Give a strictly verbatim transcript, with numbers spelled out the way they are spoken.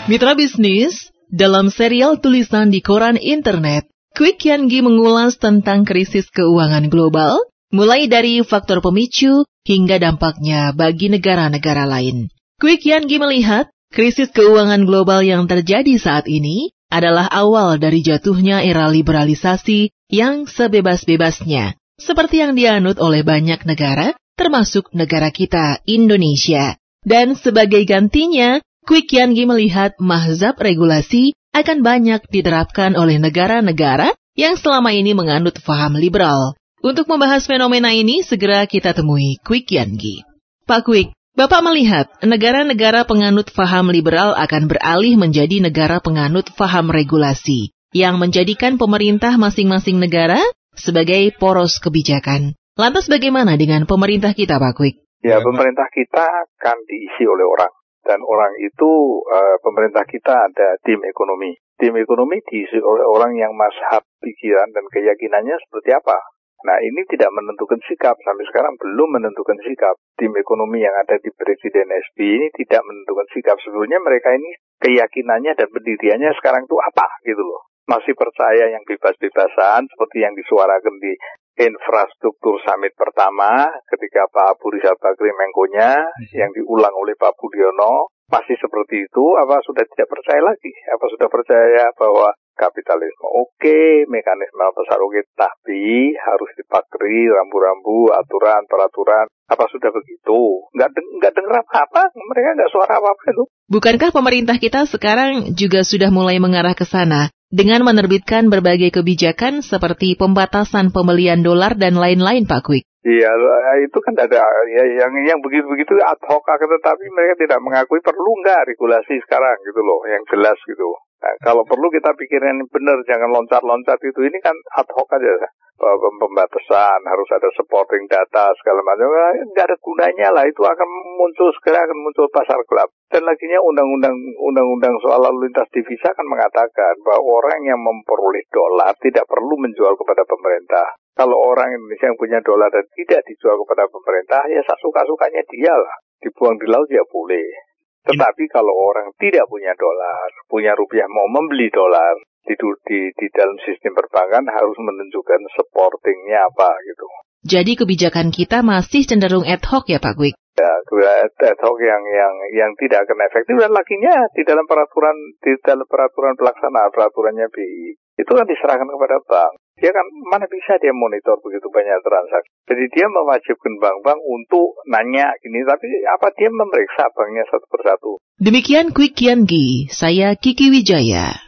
Mitra bisnis, dalam serial tulisan di koran internet, Kwik Kian Gi mengulas tentang krisis keuangan global, mulai dari faktor pemicu hingga dampaknya bagi negara-negara lain. Kwik Kian Gi melihat, krisis keuangan global yang terjadi saat ini adalah awal dari jatuhnya era liberalisasi yang sebebas-bebasnya, seperti yang dianut oleh banyak negara, termasuk negara kita, Indonesia. Dan sebagai gantinya, Kwik Kian Gi melihat mazhab regulasi akan banyak diterapkan oleh negara-negara yang selama ini menganut paham liberal. Untuk membahas fenomena ini, segera kita temui Kwik Kian Gi. Pak Kwik, Bapak melihat negara-negara penganut paham liberal akan beralih menjadi negara penganut paham regulasi, yang menjadikan pemerintah masing-masing negara sebagai poros kebijakan. Lantas bagaimana dengan pemerintah kita, Pak Kwik? Ya, pemerintah kita akan diisi oleh orang. Dan orang itu, uh, pemerintah kita ada tim ekonomi. Tim ekonomi diisi oleh orang yang mazhab pikiran dan keyakinannya seperti apa. Nah, ini tidak menentukan sikap. Sampai sekarang belum menentukan sikap. Tim ekonomi yang ada di Presiden S B Y ini tidak menentukan sikap. Sebetulnya mereka ini keyakinannya dan pendiriannya sekarang itu apa gitu loh. Masih percaya yang bebas-bebasan seperti yang disuarakan di infrastruktur summit pertama ketika Pak Abu Rizal Bakri Menkonya yang diulang oleh Pak Budiono, masih seperti itu apa sudah tidak percaya lagi? Apa sudah percaya bahwa kapitalisme oke, mekanisme pasar oke, tapi harus dipakri rambu-rambu, aturan, peraturan, apa sudah begitu? Nggak, nggak dengar apa-apa, mereka nggak suara apa-apa itu. Bukankah pemerintah kita sekarang juga sudah mulai mengarah ke sana? Dengan menerbitkan berbagai kebijakan seperti pembatasan pembelian dolar dan lain-lain, Pak Kwik. Iya, itu kan ada ya, yang yang begitu-begitu ad hoc, tetapi mereka tidak mengakui perlu nggak regulasi sekarang gitu loh, yang jelas gitu. Nah, kalau perlu kita pikirin benar, jangan loncat-loncat itu. Ini kan ad hoc aja. Pembatasan, harus ada supporting data, segala macam. Nggak ada gunanya lah, itu akan muncul, segera akan muncul pasar gelap. Dan laginya undang-undang undang-undang soal lalu lintas divisa akan mengatakan bahwa orang yang memperoleh dolar tidak perlu menjual kepada pemerintah. Kalau orang Indonesia yang punya dolar dan tidak dijual kepada pemerintah, ya suka-sukanya dia lah. Dibuang di laut ya boleh. Tetapi kalau orang tidak punya dolar, punya rupiah, mau membeli dolar, di, di, di dalam sistem perbankan harus menunjukkan supportingnya apa gitu. Jadi kebijakan kita masih cenderung ad hoc ya Pak Kwik? Ya, ad hoc yang yang yang tidak akan efektif, dan lakinya di dalam peraturan di dalam peraturan pelaksanaan peraturannya B I itu kan diserahkan kepada bank. Dia kan mana bisa dia monitor begitu banyak transaksi. Jadi dia mewajibkan bank-bank untuk nanya ini, tapi apa dia memeriksa banknya satu persatu. Demikian Kwik Kian Gi, saya Kiki Wijaya.